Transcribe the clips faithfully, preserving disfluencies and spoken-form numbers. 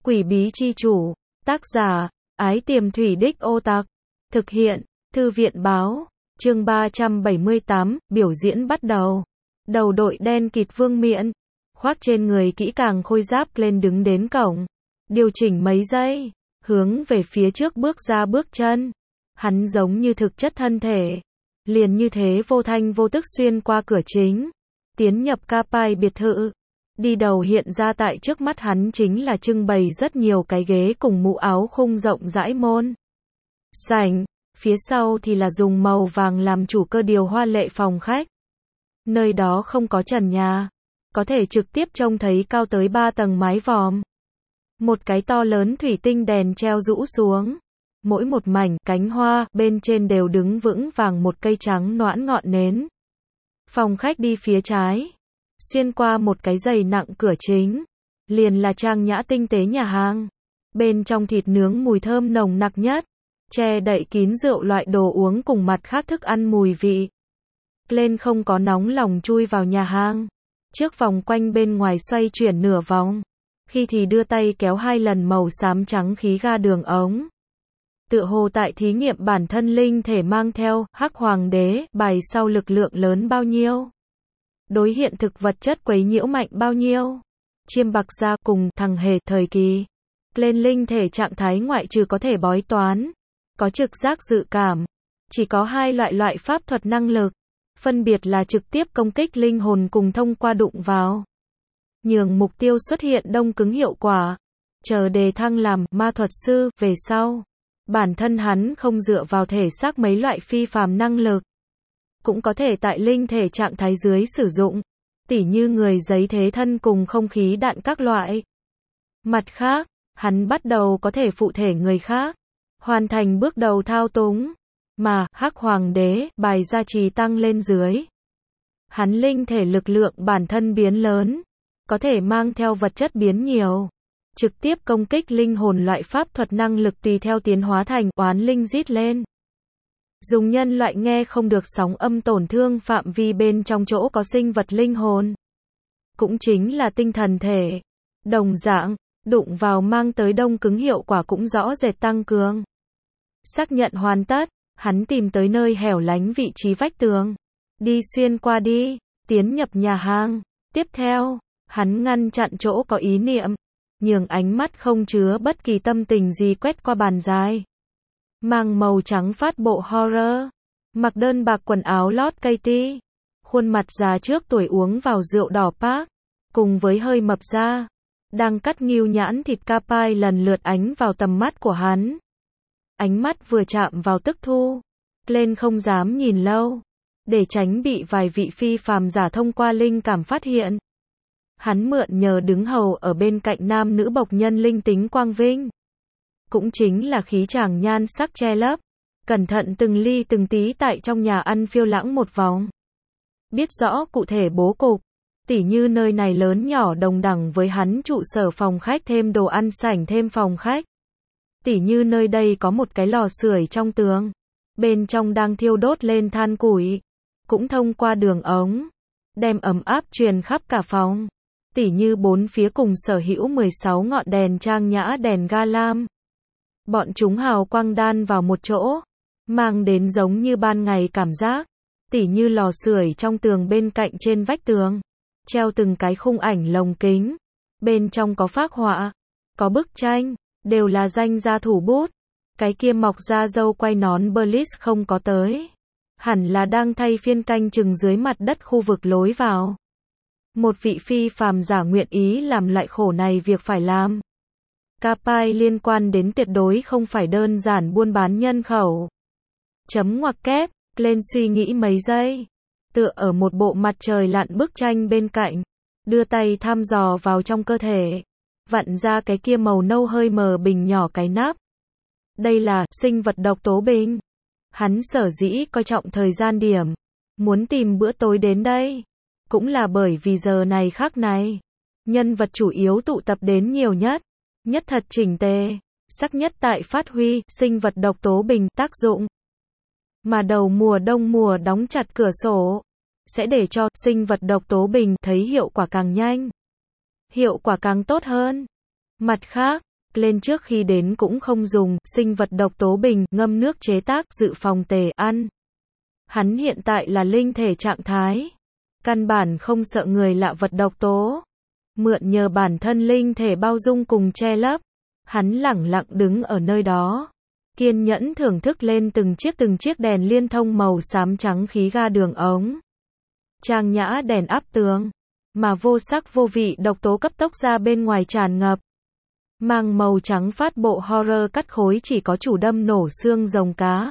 Quỷ bí chi chủ. Tác giả, Ái Tiềm Thủy Đích Ô Tạc. Thực hiện, Thư viện báo. Chương ba trăm bảy mươi tám, biểu diễn bắt đầu. Đầu đội đen kịt vương miện, khoác trên người kỹ càng khôi giáp lên đứng đến cổng. Điều chỉnh mấy giây, hướng về phía trước bước ra bước chân. Hắn giống như thực chất thân thể. Liền như thế vô thanh vô tức xuyên qua cửa chính. Tiến nhập Capai biệt thự. Đi đầu hiện ra tại trước mắt hắn chính là trưng bày rất nhiều cái ghế cùng mũ áo khung rộng rãi môn sảnh, phía sau thì là dùng màu vàng làm chủ cơ điều hoa lệ phòng khách. Nơi đó không có trần nhà, có thể trực tiếp trông thấy cao tới ba tầng mái vòm. Một cái to lớn thủy tinh đèn treo rũ xuống, mỗi một mảnh cánh hoa bên trên đều đứng vững vàng một cây trắng noãn ngọn nến. Phòng khách đi phía trái, xuyên qua một cái giày nặng cửa chính, liền là trang nhã tinh tế nhà hàng. Bên trong thịt nướng mùi thơm nồng nặc nhất, che đậy kín rượu loại đồ uống cùng mặt khác thức ăn mùi vị. Lên không có nóng lòng chui vào nhà hàng, trước vòng quanh bên ngoài xoay chuyển nửa vòng, khi thì đưa tay kéo hai lần màu xám trắng khí ga đường ống. Tựa hồ tại thí nghiệm bản thân linh thể mang theo hắc hoàng đế bài sau lực lượng lớn bao nhiêu. Đối hiện thực vật chất quấy nhiễu mạnh bao nhiêu. Chiêm bạc gia cùng thằng hề thời kỳ. Lên linh thể trạng thái ngoại trừ có thể bói toán, có trực giác dự cảm. Chỉ có hai loại loại pháp thuật năng lực. Phân biệt là trực tiếp công kích linh hồn cùng thông qua đụng vào. Nhường mục tiêu xuất hiện đông cứng hiệu quả. Chờ đề thăng làm ma thuật sư về sau. Bản thân hắn không dựa vào thể xác mấy loại phi phàm năng lực. Cũng có thể tại linh thể trạng thái dưới sử dụng, tỉ như người giấy thế thân cùng không khí đạn các loại. Mặt khác, hắn bắt đầu có thể phụ thể người khác, hoàn thành bước đầu thao túng, mà hắc hoàng đế bài gia trì tăng lên dưới. Hắn linh thể lực lượng bản thân biến lớn, có thể mang theo vật chất biến nhiều, trực tiếp công kích linh hồn loại pháp thuật năng lực tùy theo tiến hóa thành oán linh rít lên. Dùng nhân loại nghe không được sóng âm tổn thương phạm vi bên trong chỗ có sinh vật linh hồn. Cũng chính là tinh thần thể. Đồng dạng, đụng vào mang tới đông cứng hiệu quả cũng rõ rệt tăng cường. Xác nhận hoàn tất, hắn tìm tới nơi hẻo lánh vị trí vách tường. Đi xuyên qua đi, tiến nhập nhà hàng. Tiếp theo, hắn ngăn chặn chỗ có ý niệm, nhường ánh mắt không chứa bất kỳ tâm tình gì quét qua bàn dài. Mang màu trắng phát bộ horror, mặc đơn bạc quần áo lót Katie, khuôn mặt già trước tuổi uống vào rượu đỏ Park, cùng với hơi mập ra, đang cắt nghêu nhãn thịt Capai lần lượt ánh vào tầm mắt của hắn. Ánh mắt vừa chạm vào tức thu, lên không dám nhìn lâu, để tránh bị vài vị phi phàm giả thông qua linh cảm phát hiện. Hắn mượn nhờ đứng hầu ở bên cạnh nam nữ bộc nhân linh tính quang vinh. Cũng chính là khí chàng nhan sắc che lấp, cẩn thận từng ly từng tí tại trong nhà ăn phiêu lãng một vòng. Biết rõ cụ thể bố cục, tỉ như nơi này lớn nhỏ đồng đẳng với hắn trụ sở phòng khách thêm đồ ăn sảnh thêm phòng khách. Tỉ như nơi đây có một cái lò sưởi trong tường, bên trong đang thiêu đốt lên than củi, cũng thông qua đường ống, đem ấm áp truyền khắp cả phòng. Tỉ như bốn phía cùng sở hữu mười sáu ngọn đèn trang nhã đèn ga lam. Bọn chúng hào quang đan vào một chỗ, mang đến giống như ban ngày cảm giác, tỉ như lò sưởi trong tường bên cạnh trên vách tường, treo từng cái khung ảnh lồng kính, bên trong có phác họa, có bức tranh, đều là danh gia thủ bút, cái kia mọc ra râu quay nón Berlis không có tới, hẳn là đang thay phiên canh chừng dưới mặt đất khu vực lối vào. Một vị phi phàm giả nguyện ý làm loại khổ này việc phải làm. Capai liên quan đến tuyệt đối không phải đơn giản buôn bán nhân khẩu. Chấm ngoặc kép, lên suy nghĩ mấy giây. Tựa ở một bộ mặt trời lặn bức tranh bên cạnh. Đưa tay thăm dò vào trong cơ thể. Vặn ra cái kia màu nâu hơi mờ bình nhỏ cái nắp. Đây là sinh vật độc tố bình. Hắn sở dĩ coi trọng thời gian điểm. Muốn tìm bữa tối đến đây. Cũng là bởi vì giờ này khắc này. Nhân vật chủ yếu tụ tập đến nhiều nhất. Nhất thật chỉnh tề, sắc nhất tại phát huy sinh vật độc tố bình tác dụng. Mà đầu mùa đông mùa đóng chặt cửa sổ, sẽ để cho sinh vật độc tố bình thấy hiệu quả càng nhanh, hiệu quả càng tốt hơn. Mặt khác, lên trước khi đến cũng không dùng, sinh vật độc tố bình, ngâm nước chế tác, dự phòng tề, ăn. Hắn hiện tại là linh thể trạng thái. Căn bản không sợ người lạ vật độc tố. Mượn nhờ bản thân linh thể bao dung cùng che lấp. Hắn lẳng lặng đứng ở nơi đó. Kiên nhẫn thưởng thức lên từng chiếc từng chiếc đèn liên thông màu xám trắng khí ga đường ống. Trang nhã đèn áp tường. Mà vô sắc vô vị độc tố cấp tốc ra bên ngoài tràn ngập. Mang màu trắng phát bộ horror cắt khối chỉ có chủ đâm nổ xương rồng cá.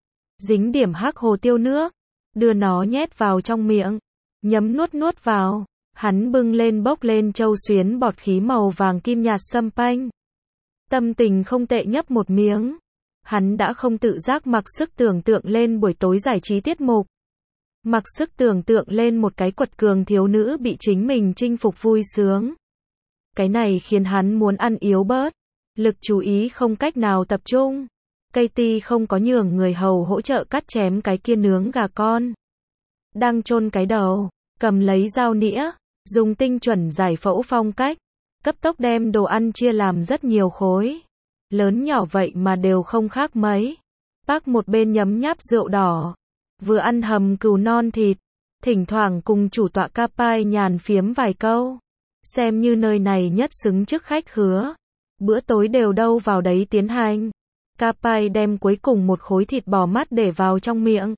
Dính điểm hắc hồ tiêu nước. Đưa nó nhét vào trong miệng. Nhấm nuốt nuốt vào. Hắn bưng lên bốc lên châu xuyến bọt khí màu vàng kim nhạt sâm panh. Tâm tình không tệ nhấp một miếng. Hắn đã không tự giác mặc sức tưởng tượng lên buổi tối giải trí tiết mục. Mặc sức tưởng tượng lên một cái quật cường thiếu nữ bị chính mình chinh phục vui sướng. Cái này khiến hắn muốn ăn yếu bớt. Lực chú ý không cách nào tập trung. Katie không có nhường người hầu hỗ trợ cắt chém cái kia nướng gà con. Đang chôn cái đầu, cầm lấy dao nĩa, dùng tinh chuẩn giải phẫu phong cách. Cấp tốc đem đồ ăn chia làm rất nhiều khối. Lớn nhỏ vậy mà đều không khác mấy. Bác một bên nhấm nháp rượu đỏ. Vừa ăn hầm cừu non thịt. Thỉnh thoảng cùng chủ tọa Capai nhàn phiếm vài câu. Xem như nơi này nhất xứng chức khách khứa. Bữa tối đều đâu vào đấy tiến hành. Capai đem cuối cùng một khối thịt bò mắt để vào trong miệng.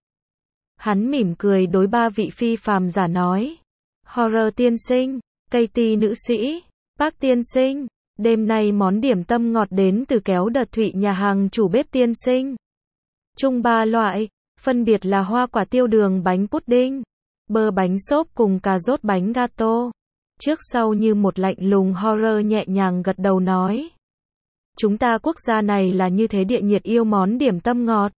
Hắn mỉm cười đối ba vị phi phàm giả nói. Horror tiên sinh, Katie nữ sĩ, Park tiên sinh, đêm nay món điểm tâm ngọt đến từ kéo đợt thụy nhà hàng chủ bếp tiên sinh. Chung ba loại, phân biệt là hoa quả tiêu đường bánh pudding, bơ bánh xốp cùng cà rốt bánh gato. Trước sau như một lạnh lùng horror nhẹ nhàng gật đầu nói. Chúng ta quốc gia này là như thế địa nhiệt yêu món điểm tâm ngọt.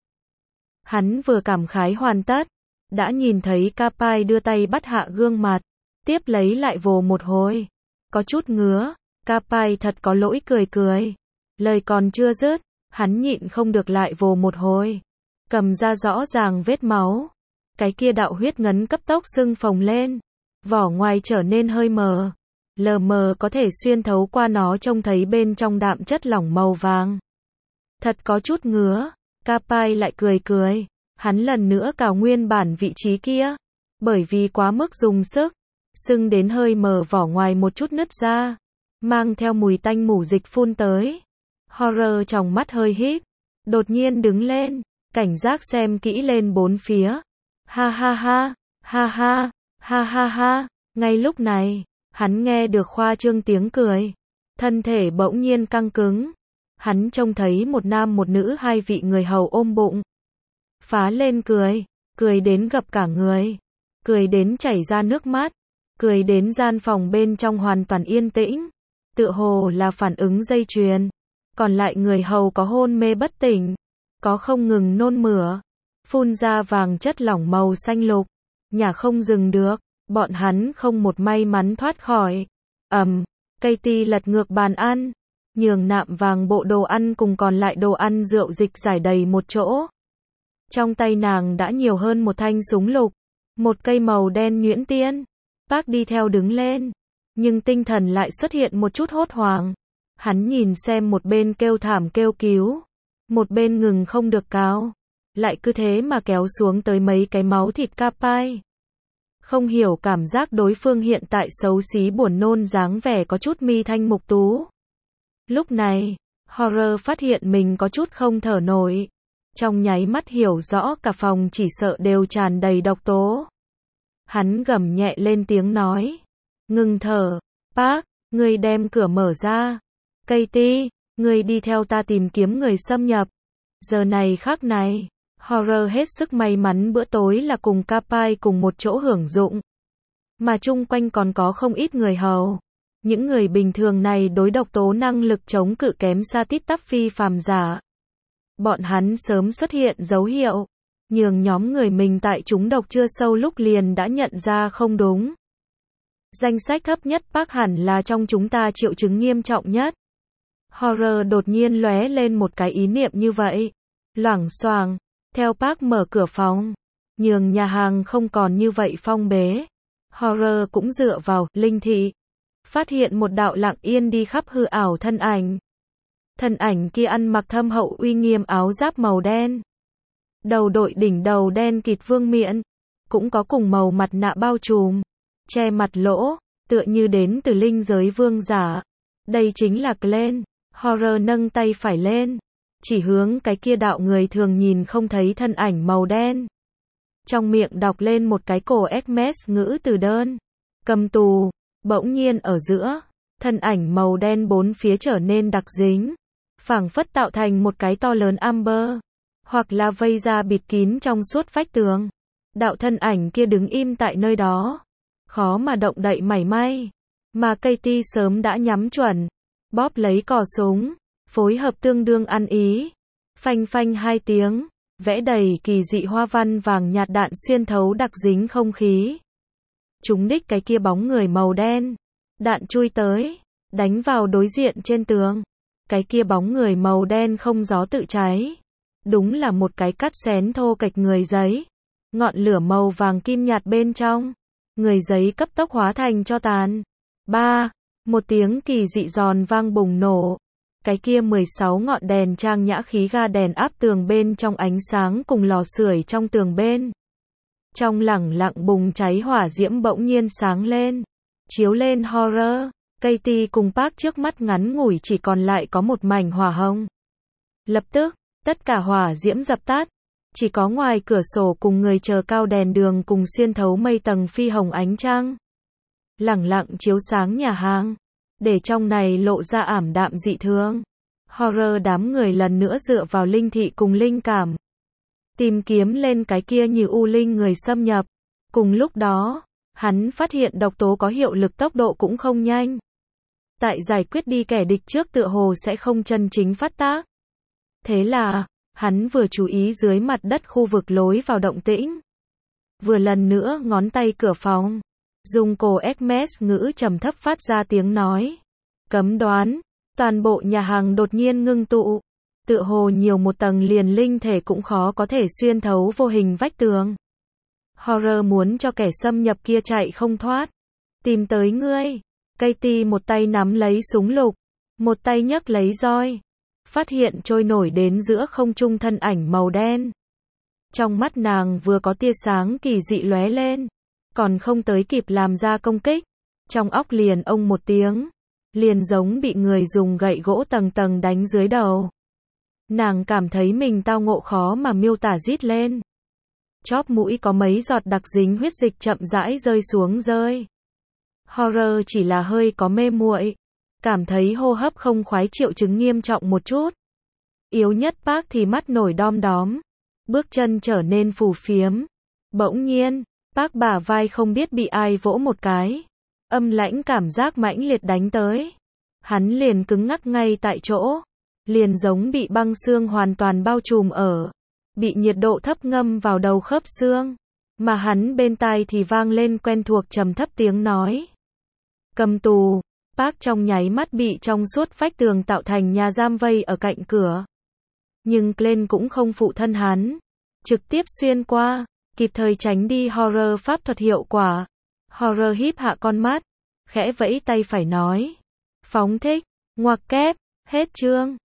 Hắn vừa cảm khái hoàn tất, đã nhìn thấy Capai đưa tay bắt hạ gương mặt, tiếp lấy lại vồ một hồi. Có chút ngứa, Capai thật có lỗi cười cười. Lời còn chưa dứt, hắn nhịn không được lại vồ một hồi. Cầm ra rõ ràng vết máu. Cái kia đạo huyết ngấn cấp tốc sưng phồng lên. Vỏ ngoài trở nên hơi mờ. Lờ mờ có thể xuyên thấu qua nó trông thấy bên trong đạm chất lỏng màu vàng. Thật có chút ngứa. Capai lại cười cười. Hắn lần nữa cào nguyên bản vị trí kia. Bởi vì quá mức dùng sức. Sưng đến hơi mờ vỏ ngoài một chút nứt ra. Mang theo mùi tanh mủ dịch phun tới. Horror trong mắt hơi híp. Đột nhiên đứng lên. Cảnh giác xem kỹ lên bốn phía. Ha ha ha. Ha ha. Ha ha ha. Ngay lúc này. Hắn nghe được khoa trương tiếng cười. Thân thể bỗng nhiên căng cứng. Hắn trông thấy một nam một nữ hai vị người hầu ôm bụng. Phá lên cười. Cười đến gập cả người. Cười đến chảy ra nước mắt. Cười đến gian phòng bên trong hoàn toàn yên tĩnh. Tựa hồ là phản ứng dây chuyền. Còn lại người hầu có hôn mê bất tỉnh. Có không ngừng nôn mửa. Phun ra vàng chất lỏng màu xanh lục. Nhả không dừng được. Bọn hắn không một may mắn thoát khỏi. Ầm, um, Katie lật ngược bàn ăn, nhường nạm vàng bộ đồ ăn cùng còn lại đồ ăn rượu dịch giải đầy một chỗ. Trong tay nàng đã nhiều hơn một thanh súng lục, một cây màu đen nhuyễn tiên. Park đi theo đứng lên, nhưng tinh thần lại xuất hiện một chút hốt hoảng. Hắn nhìn xem một bên kêu thảm kêu cứu, một bên ngừng không được cáo, lại cứ thế mà kéo xuống tới mấy cái máu thịt Capai. Không hiểu cảm giác đối phương hiện tại xấu xí buồn nôn dáng vẻ có chút mi thanh mục tú. Lúc này, Horror phát hiện mình có chút không thở nổi. Trong nháy mắt hiểu rõ cả phòng chỉ sợ đều tràn đầy độc tố. Hắn gầm nhẹ lên tiếng nói. Ngừng thở. Park, ngươi đem cửa mở ra. Katie, ngươi đi theo ta tìm kiếm người xâm nhập. Giờ này khắc này. Horror hết sức may mắn bữa tối là cùng Capai cùng một chỗ hưởng dụng. Mà chung quanh còn có không ít người hầu. Những người bình thường này đối độc tố năng lực chống cự kém xa tít tắp phi phàm giả. Bọn hắn sớm xuất hiện dấu hiệu. Nhường nhóm người mình tại chúng độc chưa sâu lúc liền đã nhận ra không đúng. Danh sách thấp nhất Park hẳn là trong chúng ta triệu chứng nghiêm trọng nhất. Horror đột nhiên lóe lên một cái ý niệm như vậy. Loảng xoảng. Theo Park mở cửa phòng, nhường nhà hàng không còn như vậy phong bế. Horror cũng dựa vào linh thị, phát hiện một đạo lặng yên đi khắp hư ảo thân ảnh. Thân ảnh kia ăn mặc thâm hậu uy nghiêm áo giáp màu đen. Đầu đội đỉnh đầu đen kịt vương miện, cũng có cùng màu mặt nạ bao trùm, che mặt lỗ, tựa như đến từ linh giới vương giả. Đây chính là Glenn. Horror nâng tay phải lên, chỉ hướng cái kia đạo người thường nhìn không thấy thân ảnh màu đen. Trong miệng đọc lên một cái cổ Hermes ngữ từ đơn. Cầm tù. Bỗng nhiên ở giữa, thân ảnh màu đen bốn phía trở nên đặc dính, phảng phất tạo thành một cái to lớn amber, hoặc là vây ra bịt kín trong suốt vách tường. Đạo thân ảnh kia đứng im tại nơi đó, khó mà động đậy mảy may, mà Katie sớm đã nhắm chuẩn, bóp lấy cò súng, phối hợp tương đương ăn ý. Phanh phanh hai tiếng, vẽ đầy kỳ dị hoa văn vàng nhạt đạn xuyên thấu đặc dính không khí. Trúng đích cái kia bóng người màu đen. Đạn chui tới, đánh vào đối diện trên tường. Cái kia bóng người màu đen không gió tự cháy. Đúng là một cái cắt xén thô kệch người giấy. Ngọn lửa màu vàng kim nhạt bên trong. Người giấy cấp tốc hóa thành tro tàn. Ba. Một tiếng kỳ dị giòn vang bùng nổ. Cái kia mười sáu ngọn đèn trang nhã khí ga đèn áp tường bên trong ánh sáng cùng lò sưởi trong tường bên. Trong lẳng lặng bùng cháy hỏa diễm bỗng nhiên sáng lên. Chiếu lên Horror. Katie cùng Park trước mắt ngắn ngủi chỉ còn lại có một mảnh hỏa hồng. Lập tức, tất cả hỏa diễm dập tắt. Chỉ có ngoài cửa sổ cùng người chờ cao đèn đường cùng xuyên thấu mây tầng phi hồng ánh trăng. Lẳng lặng chiếu sáng nhà hàng. Để trong này lộ ra ảm đạm dị thường. Horror đám người lần nữa dựa vào linh thị cùng linh cảm. Tìm kiếm lên cái kia như u linh người xâm nhập. Cùng lúc đó, hắn phát hiện độc tố có hiệu lực tốc độ cũng không nhanh. Tại giải quyết đi kẻ địch trước tựa hồ sẽ không chân chính phát tác. Thế là, hắn vừa chú ý dưới mặt đất khu vực lối vào động tĩnh. Vừa lần nữa ngón tay cửa phòng. Dùng cổ Hermes ngữ trầm thấp phát ra tiếng nói. Cấm đoán. Toàn bộ nhà hàng đột nhiên ngưng tụ. Tựa hồ nhiều một tầng liền linh thể cũng khó có thể xuyên thấu vô hình vách tường. Horror muốn cho kẻ xâm nhập kia chạy không thoát. Tìm tới ngươi. Katie một tay nắm lấy súng lục. Một tay nhấc lấy roi. Phát hiện trôi nổi đến giữa không trung thân ảnh màu đen. Trong mắt nàng vừa có tia sáng kỳ dị lóe lên. Còn không tới kịp làm ra công kích. Trong óc liền ông một tiếng. Liền giống bị người dùng gậy gỗ tầng tầng đánh dưới đầu. Nàng cảm thấy mình tao ngộ khó mà miêu tả rít lên. Chóp mũi có mấy giọt đặc dính huyết dịch chậm rãi rơi xuống rơi. Horror chỉ là hơi có mê muội. Cảm thấy hô hấp không khoái triệu chứng nghiêm trọng một chút. Yếu nhất Park thì mắt nổi đom đóm. Bước chân trở nên phù phiếm. Bỗng nhiên, Park bả vai không biết bị ai vỗ một cái. Âm lãnh cảm giác mãnh liệt đánh tới. Hắn liền cứng ngắc ngay tại chỗ. Liền giống bị băng xương hoàn toàn bao trùm ở. Bị nhiệt độ thấp ngâm vào đầu khớp xương. Mà hắn bên tai thì vang lên quen thuộc trầm thấp tiếng nói. Cầm tù. Park trong nháy mắt bị trong suốt vách tường tạo thành nhà giam vây ở cạnh cửa. Nhưng Glenn cũng không phụ thân hắn. Trực tiếp xuyên qua. Kịp thời tránh đi Horror pháp thuật hiệu quả. Horror híp hạ con mắt. Khẽ vẫy tay phải nói. Phóng thích. Ngoặc kép. Hết chương.